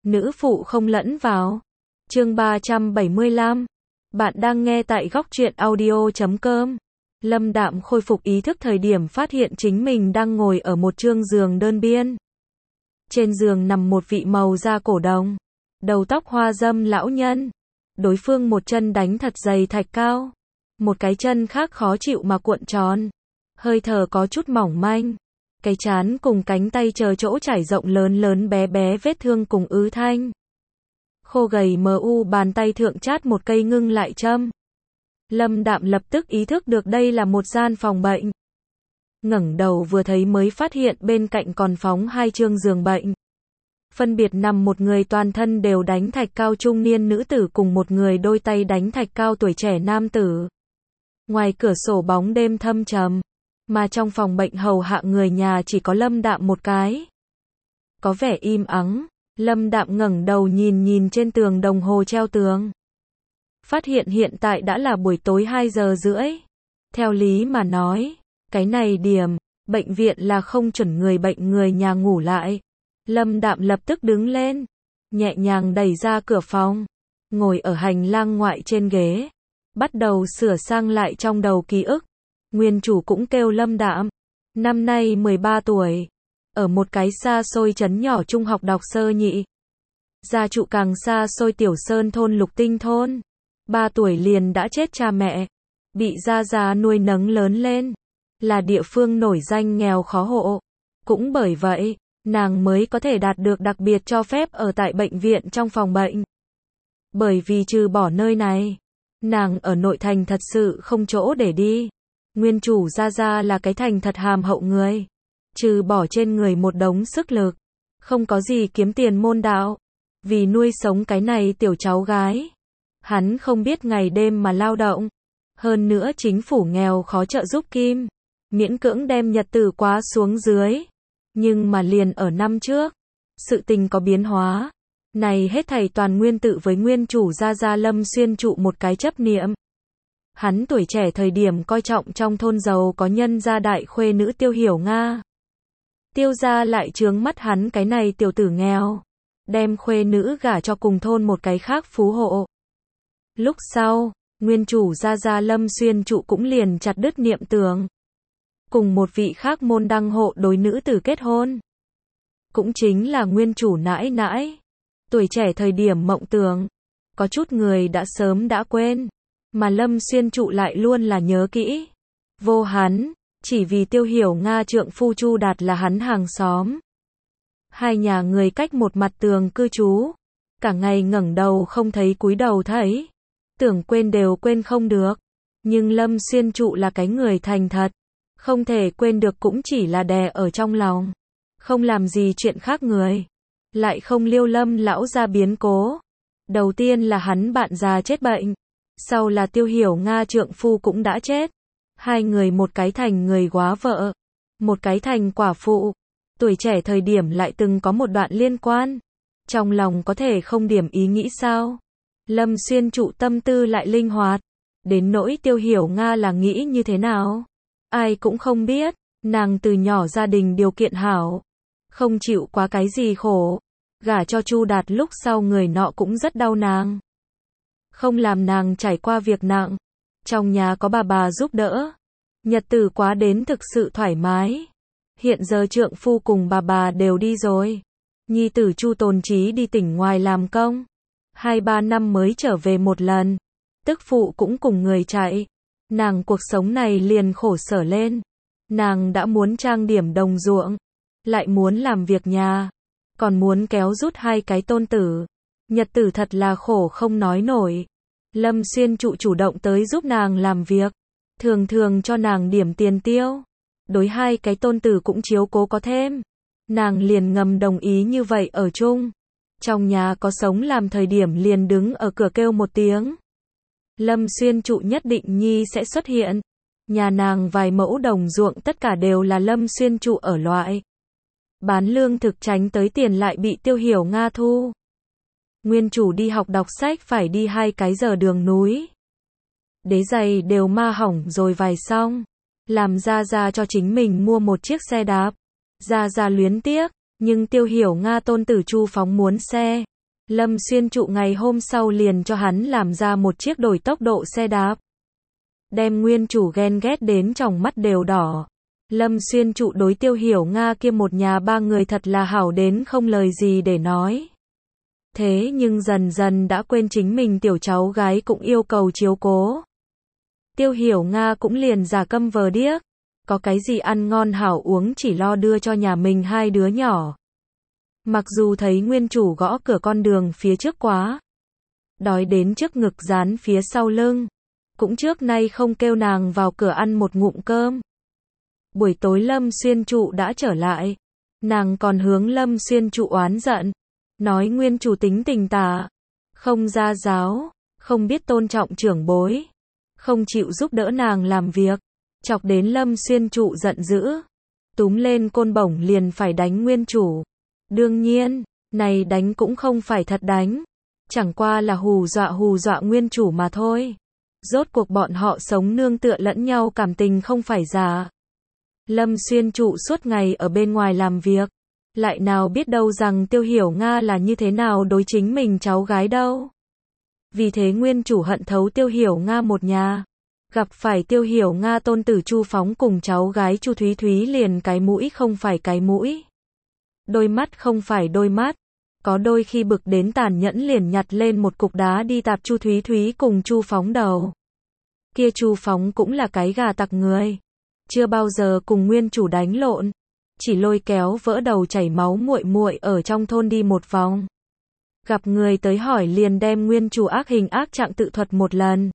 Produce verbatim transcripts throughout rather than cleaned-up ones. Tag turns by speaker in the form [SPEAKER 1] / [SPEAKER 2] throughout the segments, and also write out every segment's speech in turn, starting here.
[SPEAKER 1] nữ phụ không lẫn vào. Chương ba trăm bảy mươi lăm. Bạn đang nghe tại góc truyện audio chấm com. Lâm Đạm khôi phục ý thức thời điểm phát hiện chính mình đang ngồi ở một trương giường đơn biên. Trên giường nằm một vị màu da cổ đồng, đầu tóc hoa râm lão nhân. Đối phương một chân đánh thật dày thạch cao, một cái chân khác khó chịu mà cuộn tròn, hơi thở có chút mỏng manh. Cái trán cùng cánh tay chờ chỗ trải rộng lớn lớn bé bé vết thương cùng ứ thanh. Khô gầy mờ u bàn tay thượng chát một cây ngưng lại châm. Lâm Đạm lập tức ý thức được đây là một gian phòng bệnh. Ngẩng đầu vừa thấy mới phát hiện bên cạnh còn phóng hai trương giường bệnh. Phân biệt nằm một người toàn thân đều đánh thạch cao trung niên nữ tử cùng một người đôi tay đánh thạch cao tuổi trẻ nam tử. Ngoài cửa sổ bóng đêm thâm trầm, mà trong phòng bệnh hầu hạ người nhà chỉ có Lâm Đạm một cái. Có vẻ im ắng, Lâm Đạm ngẩng đầu nhìn nhìn trên tường đồng hồ treo tường. Phát hiện hiện tại đã là buổi tối hai giờ rưỡi. Theo lý mà nói, cái này điểm, bệnh viện là không chuẩn người bệnh người nhà ngủ lại. Lâm Đạm lập tức đứng lên, nhẹ nhàng đẩy ra cửa phòng, ngồi ở hành lang ngoại trên ghế, bắt đầu sửa sang lại trong đầu ký ức. Nguyên chủ cũng kêu Lâm Đạm, năm nay mười ba tuổi, ở một cái xa xôi trấn nhỏ trung học đọc sơ nhị. Gia trụ càng xa xôi tiểu sơn thôn Lục Tinh thôn, ba tuổi liền đã chết cha mẹ, bị gia gia nuôi nấng lớn lên, là địa phương nổi danh nghèo khó hộ. Cũng bởi vậy, nàng mới có thể đạt được đặc biệt cho phép ở tại bệnh viện trong phòng bệnh. Bởi vì trừ bỏ nơi này, nàng ở nội thành thật sự không chỗ để đi. Nguyên chủ gia gia là cái thành thật hàm hậu người, trừ bỏ trên người một đống sức lực, không có gì kiếm tiền môn đạo. Vì nuôi sống cái này tiểu cháu gái, hắn không biết ngày đêm mà lao động. Hơn nữa chính phủ nghèo khó trợ giúp kim, miễn cưỡng đem nhật tử quá xuống dưới. Nhưng mà liền ở năm trước, sự tình có biến hóa. Này hết thảy toàn nguyên tự với nguyên chủ gia gia Lâm Xuyên trụ một cái chấp niệm. Hắn tuổi trẻ thời điểm coi trọng trong thôn giàu có nhân gia đại khuê nữ Tiêu Hiểu Nga. Tiêu gia lại trướng mắt hắn cái này tiểu tử nghèo, đem khuê nữ gả cho cùng thôn một cái khác phú hộ. Lúc sau, nguyên chủ gia gia Lâm Xuyên trụ cũng liền chặt đứt niệm tưởng, cùng một vị khác môn đăng hộ đối nữ tử kết hôn. Cũng chính là nguyên chủ nãi nãi. Tuổi trẻ thời điểm mộng tưởng, có chút người đã sớm đã quên, mà Lâm Xuyên trụ lại luôn là nhớ kỹ. Vô hắn, chỉ vì Tiêu Hiểu Nga trượng phu Chu Đạt là hắn hàng xóm. Hai nhà người cách một mặt tường cư trú, cả ngày ngẩng đầu không thấy cúi đầu thấy, tưởng quên đều quên không được. Nhưng Lâm Xuyên trụ là cái người thành thật, không thể quên được cũng chỉ là đè ở trong lòng, không làm gì chuyện khác người, lại không liêu Lâm lão ra biến cố. Đầu tiên là hắn bạn già chết bệnh, sau là Tiêu Hiểu Nga trượng phu cũng đã chết. Hai người một cái thành người góa vợ, một cái thành quả phụ. Tuổi trẻ thời điểm lại từng có một đoạn liên quan, trong lòng có thể không điểm ý nghĩ sao? Lâm Xuyên trụ tâm tư lại linh hoạt, đến nỗi Tiêu Hiểu Nga là nghĩ như thế nào, ai cũng không biết. Nàng từ nhỏ gia đình điều kiện hảo, không chịu quá cái gì khổ, gả cho Chu Đạt lúc sau người nọ cũng rất đau nàng, không làm nàng trải qua việc nặng. Trong nhà có bà bà giúp đỡ, nhật tử quá đến thực sự thoải mái. Hiện giờ trượng phu cùng bà bà đều đi rồi, nhi tử Chu Tồn Chí đi tỉnh ngoài làm công, hai ba năm mới trở về một lần. Tức phụ cũng cùng người chạy, nàng cuộc sống này liền khổ sở lên. Nàng đã muốn trang điểm đồng ruộng, lại muốn làm việc nhà, còn muốn kéo rút hai cái tôn tử. Nhật tử thật là khổ không nói nổi. Lâm Xuyên trụ chủ động tới giúp nàng làm việc, thường thường cho nàng điểm tiền tiêu, đối hai cái tôn tử cũng chiếu cố có thêm. Nàng liền ngầm đồng ý như vậy ở chung. Trong nhà có sống làm thời điểm liền đứng ở cửa kêu một tiếng, Lâm Xuyên trụ nhất định nhi sẽ xuất hiện. Nhà nàng vài mẫu đồng ruộng tất cả đều là Lâm Xuyên trụ ở loại. Bán lương thực tránh tới tiền lại bị Tiêu Hiểu Nga thu. Nguyên chủ đi học đọc sách phải đi hai cái giờ đường núi. Đế giày đều ma hỏng rồi vài xong. Làm gia gia cho chính mình mua một chiếc xe đạp. Gia gia luyến tiếc, nhưng Tiêu Hiểu Nga tôn tử Chu Phóng muốn xe. Lâm Xuyên Trụ ngày hôm sau liền cho hắn làm ra một chiếc đổi tốc độ xe đạp. Đem nguyên chủ ghen ghét đến tròng mắt đều đỏ. Lâm Xuyên Trụ đối Tiêu Hiểu Nga kia một nhà ba người thật là hảo đến không lời gì để nói. Thế nhưng dần dần đã quên chính mình tiểu cháu gái cũng yêu cầu chiếu cố. Tiêu Hiểu Nga cũng liền giả câm vờ điếc. Có cái gì ăn ngon hảo uống chỉ lo đưa cho nhà mình hai đứa nhỏ. Mặc dù thấy nguyên chủ gõ cửa con đường phía trước quá. Đói đến trước ngực dán phía sau lưng. Cũng trước nay không kêu nàng vào cửa ăn một ngụm cơm. Buổi tối Lâm Xuyên Trụ đã trở lại. Nàng còn hướng Lâm Xuyên Trụ oán giận. Nói nguyên chủ tính tình tà. Không gia giáo. Không biết tôn trọng trưởng bối. Không chịu giúp đỡ nàng làm việc. Chọc đến Lâm Xuyên Trụ giận dữ. Túm lên côn bổng liền phải đánh nguyên chủ. Đương nhiên, này đánh cũng không phải thật đánh. Chẳng qua là hù dọa hù dọa nguyên chủ mà thôi. Rốt cuộc bọn họ sống nương tựa lẫn nhau cảm tình không phải giả. Lâm Xuyên Trụ suốt ngày ở bên ngoài làm việc. Lại nào biết đâu rằng Tiêu Hiểu Nga là như thế nào đối chính mình cháu gái đâu. Vì thế nguyên chủ hận thấu Tiêu Hiểu Nga một nhà. Gặp phải Tiêu Hiểu Nga tôn tử Chu Phóng cùng cháu gái Chu Thúy Thúy liền cái mũi không phải cái mũi. Đôi mắt không phải đôi mắt. Có đôi khi bực đến tàn nhẫn liền nhặt lên một cục đá đi tạp Chu Thúy Thúy cùng Chu Phóng đầu. Kia Chu Phóng cũng là cái gà tặc người. Chưa bao giờ cùng nguyên chủ đánh lộn. Chỉ lôi kéo vỡ đầu chảy máu muội muội ở trong thôn đi một vòng. Gặp người tới hỏi liền đem nguyên chủ ác hình ác trạng tự thuật một lần.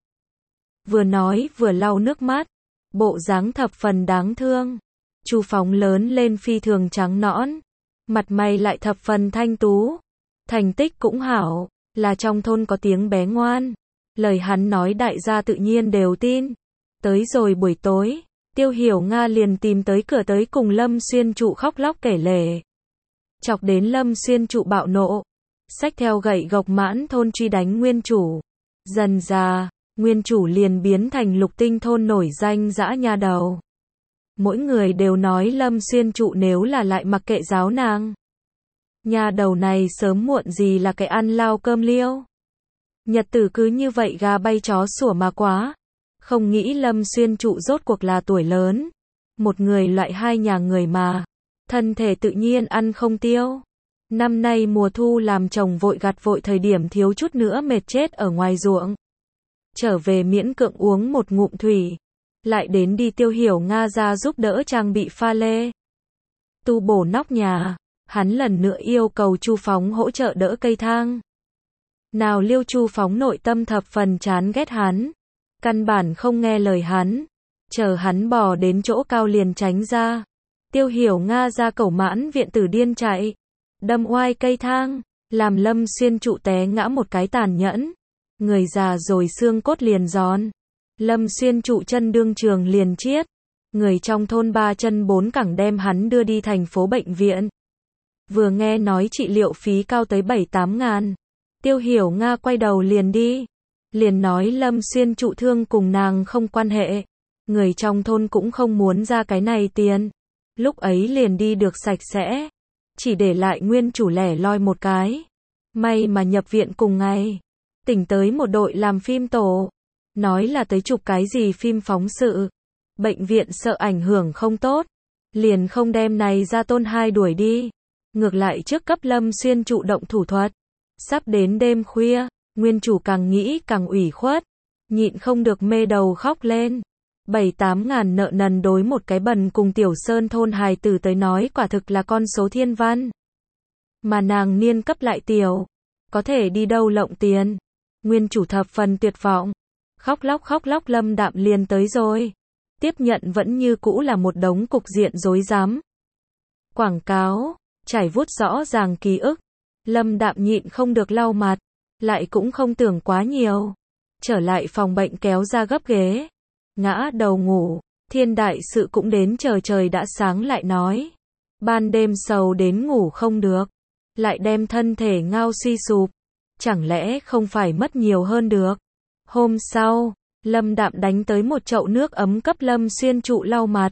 [SPEAKER 1] Vừa nói vừa lau nước mắt. Bộ dáng thập phần đáng thương. Chu Phóng lớn lên phi thường trắng nõn. Mặt mày lại thập phần thanh tú. Thành tích cũng hảo. Là trong thôn có tiếng bé ngoan. Lời hắn nói đại gia tự nhiên đều tin. Tới rồi buổi tối. Tiêu Hiểu Nga liền tìm tới cửa tới cùng Lâm Xuyên Trụ khóc lóc kể lể. Chọc đến Lâm Xuyên Trụ bạo nộ. Xách theo gậy gộc mãn thôn truy đánh nguyên chủ. Dần già, nguyên chủ liền biến thành lục tinh thôn nổi danh dã nha đầu. Mỗi người đều nói Lâm Xuyên Trụ nếu là lại mặc kệ giáo nàng. Nha đầu này sớm muộn gì là cái ăn lao cơm liêu. Nhật tử cứ như vậy gà bay chó sủa mà quá. Không nghĩ Lâm Xuyên Trụ rốt cuộc là tuổi lớn. Một người loại hai nhà người mà. Thân thể tự nhiên ăn không tiêu. Năm nay mùa thu làm chồng vội gặt vội thời điểm thiếu chút nữa mệt chết ở ngoài ruộng. Trở về miễn cưỡng uống một ngụm thủy. Lại đến đi Tiêu Hiểu Nga ra giúp đỡ trang bị pha lê. Tu bổ nóc nhà. Hắn lần nữa yêu cầu Chu Phóng hỗ trợ đỡ cây thang. Nào liêu Chu Phóng nội tâm thập phần chán ghét hắn. Căn bản không nghe lời hắn. Chờ hắn bò đến chỗ cao liền tránh ra. Tiêu Hiểu Nga ra cẩu mãn viện tử điên chạy. Đâm oai cây thang. Làm Lâm Xuyên Trụ té ngã một cái tàn nhẫn. Người già rồi xương cốt liền giòn. Lâm Xuyên Trụ chân đương trường liền chiết. Người trong thôn ba chân bốn cẳng đem hắn đưa đi thành phố bệnh viện. Vừa nghe nói trị liệu phí cao tới bảy tám ngàn. Tiêu Hiểu Nga quay đầu liền đi. Liền nói Lâm Xuyên Trụ thương cùng nàng không quan hệ. Người trong thôn cũng không muốn ra cái này tiền. Lúc ấy liền đi được sạch sẽ. Chỉ để lại nguyên chủ lẻ loi một cái. May mà nhập viện cùng ngày. Tỉnh tới một đội làm phim tổ. Nói là tới chụp cái gì phim phóng sự. Bệnh viện sợ ảnh hưởng không tốt. Liền không đem này ra tôn hai đuổi đi. Ngược lại trước cấp Lâm Xuyên Trụ động thủ thuật. Sắp đến đêm khuya. Nguyên chủ càng nghĩ càng ủy khuất. Nhịn không được mê đầu khóc lên. Bảy tám ngàn nợ nần đối một cái bần cùng tiểu sơn thôn hài tử tới nói quả thực là con số thiên văn. Mà nàng niên cấp lại tiểu. Có thể đi đâu lộng tiền. Nguyên chủ thập phần tuyệt vọng. Khóc lóc khóc lóc Lâm Đạm liền tới rồi. Tiếp nhận vẫn như cũ là một đống cục diện rối rắm. Quảng cáo. Trải vuốt rõ ràng ký ức. Lâm Đạm nhịn không được lau mặt. Lại cũng không tưởng quá nhiều. Trở lại phòng bệnh kéo ra gấp ghế. Ngã đầu ngủ. Thiên đại sự cũng đến chờ trời đã sáng lại nói. Ban đêm sầu đến ngủ không được. Lại đem thân thể ngao suy sụp. Chẳng lẽ không phải mất nhiều hơn được. Hôm sau, Lâm Đạm đánh tới một chậu nước ấm cấp Lâm Xuyên Trụ lau mặt.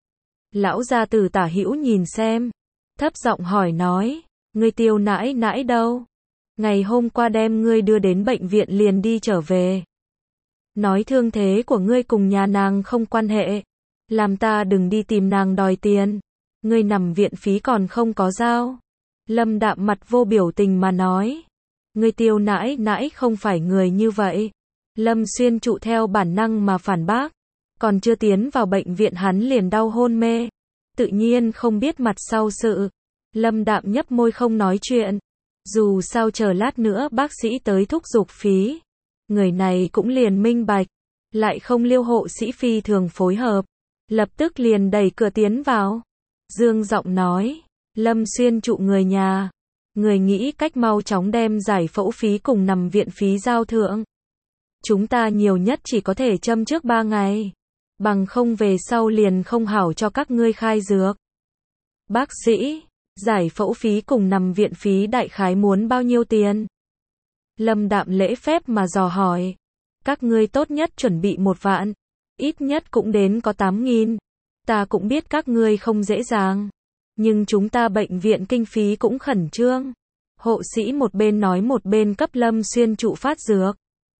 [SPEAKER 1] Lão gia tử Tả Hữu nhìn xem. Thấp giọng hỏi nói. Người Tiêu nãi nãi đâu? Ngày hôm qua đem ngươi đưa đến bệnh viện liền đi trở về. Nói thương thế của ngươi cùng nhà nàng không quan hệ. Làm ta đừng đi tìm nàng đòi tiền. Ngươi nằm viện phí còn không có giao. Lâm Đạm mặt vô biểu tình mà nói. Ngươi Tiêu nãi nãi không phải người như vậy. Lâm Xuyên Trụ theo bản năng mà phản bác. Còn chưa tiến vào bệnh viện hắn liền đau hôn mê. Tự nhiên không biết mặt sau sự. Lâm Đạm nhấp môi không nói chuyện. Dù sao chờ lát nữa bác sĩ tới thúc giục phí. Người này cũng liền minh bạch. Lại không liêu hộ sĩ phi thường phối hợp. Lập tức liền đẩy cửa tiến vào. Dương giọng nói. Lâm Xuyên Trụ người nhà. Người nghĩ cách mau chóng đem giải phẫu phí cùng nằm viện phí giao thượng. Chúng ta nhiều nhất chỉ có thể châm trước ba ngày. Bằng không về sau liền không hảo cho các ngươi khai dược. Bác sĩ, giải phẫu phí cùng nằm viện phí đại khái muốn bao nhiêu tiền? Lâm Đạm lễ phép mà dò hỏi. Các ngươi tốt nhất chuẩn bị một vạn. Ít nhất cũng đến có tám nghìn. Ta cũng biết các ngươi không dễ dàng. Nhưng chúng ta bệnh viện kinh phí cũng khẩn trương. Hộ sĩ một bên nói một bên cấp Lâm Xuyên Trụ phát dược.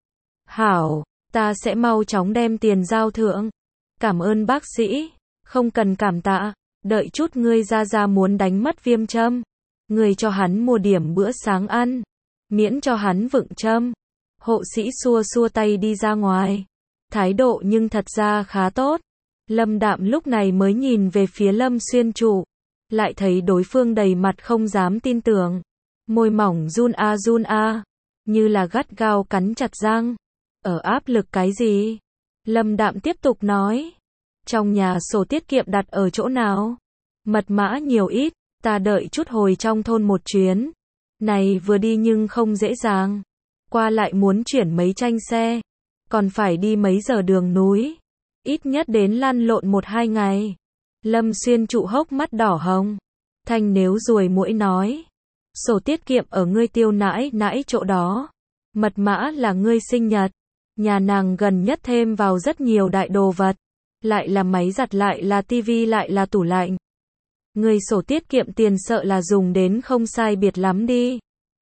[SPEAKER 1] Hảo, ta sẽ mau chóng đem tiền giao thượng. Cảm ơn bác sĩ. Không cần cảm tạ. Đợi chút ngươi ra ra muốn đánh mất viêm châm. Ngươi cho hắn mua điểm bữa sáng ăn. Miễn cho hắn vựng châm. Hộ sĩ xua xua tay đi ra ngoài. Thái độ nhưng thật ra khá tốt. Lâm Đạm lúc này mới nhìn về phía Lâm Xuyên Trụ. Lại thấy đối phương đầy mặt không dám tin tưởng. Môi mỏng run a run a. Như là gắt gao cắn chặt răng. Ở áp lực cái gì? Lâm Đạm tiếp tục nói. Trong nhà sổ tiết kiệm đặt ở chỗ nào? Mật mã nhiều ít, ta đợi chút hồi trong thôn một chuyến. Này vừa đi nhưng không dễ dàng. Qua lại muốn chuyển mấy tranh xe. Còn phải đi mấy giờ đường núi. Ít nhất đến lăn lộn một hai ngày. Lâm Xuyên Trụ hốc mắt đỏ hồng. Thanh nếu ruồi muỗi nói. Sổ tiết kiệm ở ngươi Tiêu nãi nãi chỗ đó. Mật mã là ngươi sinh nhật. Nhà nàng gần nhất thêm vào rất nhiều đại đồ vật. Lại là máy giặt lại là tivi lại là tủ lạnh. Ngươi sổ tiết kiệm tiền sợ là dùng đến không sai biệt lắm đi.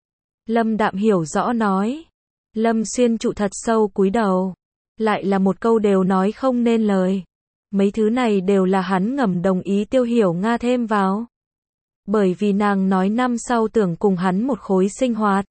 [SPEAKER 1] Lâm Đạm hiểu rõ nói. Lâm Xuyên Trụ thật sâu cúi đầu. Lại là một câu đều nói không nên lời. Mấy thứ này đều là hắn ngầm đồng ý Tiêu Hiểu Nga thêm vào. Bởi vì nàng nói năm sau tưởng cùng hắn một khối sinh hoạt.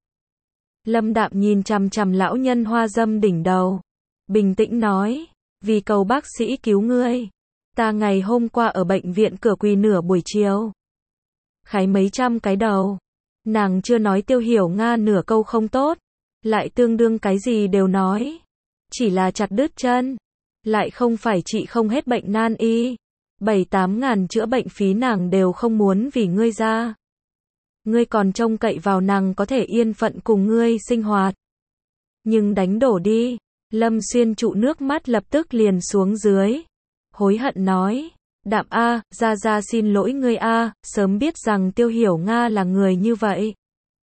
[SPEAKER 1] Lâm Đạm nhìn chằm chằm lão nhân hoa dâm đỉnh đầu. Bình tĩnh nói. Vì cầu bác sĩ cứu ngươi. Ta ngày hôm qua ở bệnh viện cửa quỳ nửa buổi chiều. Khái mấy trăm cái đầu. Nàng chưa nói Tiêu Hiểu Nga nửa câu không tốt. Lại tương đương cái gì đều nói. Chỉ là chặt đứt chân. Lại không phải trị không hết bệnh nan y. Bảy tám ngàn chữa bệnh phí nàng đều không muốn vì ngươi ra. Ngươi còn trông cậy vào nàng có thể yên phận cùng ngươi sinh hoạt. Nhưng đánh đổ đi. Lâm Xuyên Trụ nước mắt lập tức liền xuống dưới. Hối hận nói. Đạm a, ra ra xin lỗi ngươi a, sớm biết rằng Tiêu Hiểu Nga là người như vậy.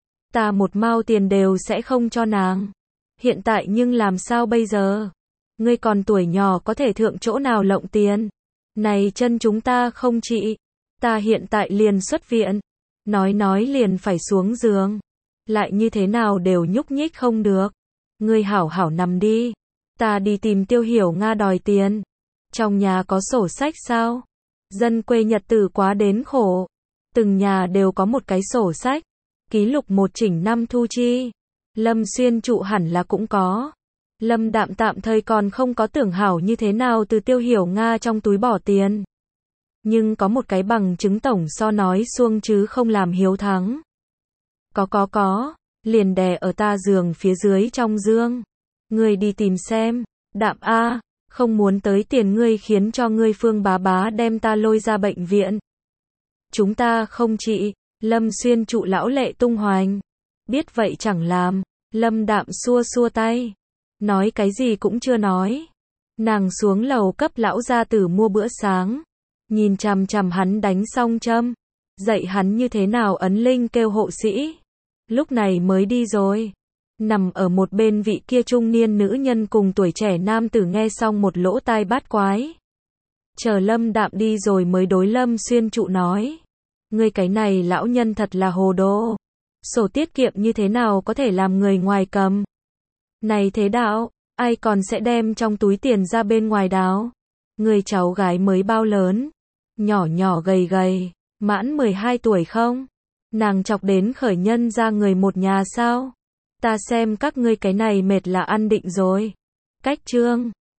[SPEAKER 1] Ta một mao tiền đều sẽ không cho nàng. Hiện tại nhưng làm sao bây giờ? Ngươi còn tuổi nhỏ có thể thượng chỗ nào lộng tiền. Này chân chúng ta không trị. Ta hiện tại liền xuất viện. Nói nói liền phải xuống giường. Lại như thế nào đều nhúc nhích không được. Ngươi hảo hảo nằm đi. Ta đi tìm Tiêu Hiểu Nga đòi tiền. Trong nhà có sổ sách sao? Dân quê nhật tử quá đến khổ. Từng nhà đều có một cái sổ sách. Ký lục một chỉnh năm thu chi. Lâm Xuyên Trụ hẳn là cũng có. Lâm Đạm tạm thời còn không có tưởng hảo như thế nào từ Tiêu Hiểu Nga trong túi bỏ tiền. Nhưng có một cái bằng chứng tổng so nói xuông chứ không làm hiếu thắng. Có có có. Liền đè ở ta giường phía dưới trong dương. Ngươi đi tìm xem. Đạm a, không muốn tới tiền ngươi khiến cho ngươi Phương bá bá đem ta lôi ra bệnh viện. Chúng ta không trị. Lâm Xuyên Trụ lão lệ tung hoành. Biết vậy chẳng làm. Lâm Đạm xua xua tay. Nói cái gì cũng chưa nói. Nàng xuống lầu cấp lão gia tử mua bữa sáng. Nhìn chằm chằm hắn đánh xong châm. Dạy hắn như thế nào ấn linh kêu hộ sĩ. Lúc này mới đi rồi. Nằm ở một bên vị kia trung niên nữ nhân cùng tuổi trẻ nam tử nghe xong một lỗ tai bát quái. Chờ Lâm Đạm đi rồi mới đối Lâm Xuyên Trụ nói. Ngươi cái này lão nhân thật là hồ đồ. Sổ tiết kiệm như thế nào có thể làm người ngoài cầm? Này thế đạo, ai còn sẽ đem trong túi tiền ra bên ngoài đáo? Người cháu gái mới bao lớn? Nhỏ nhỏ gầy gầy, mãn mười hai tuổi không? Nàng chọc đến khởi nhân ra người một nhà sao? Ta xem các ngươi cái này mệt là ăn định rồi. Cách chương